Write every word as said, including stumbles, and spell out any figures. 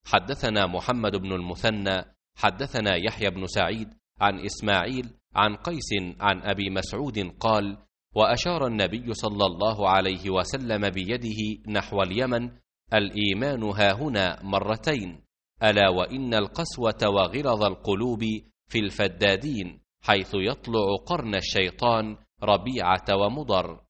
حدثنا محمد بن المثنى حدثنا يحيى بن سعيد عن إسماعيل عن قيس عن أبي مسعود قال: وأشار النبي صلى الله عليه وسلم بيده نحو اليمن: الإيمان هاهنا مرتين، ألا وإن القسوة وغلظ القلوب في الفدادين، حيث يطلع قرن الشيطان ربيعة ومضر.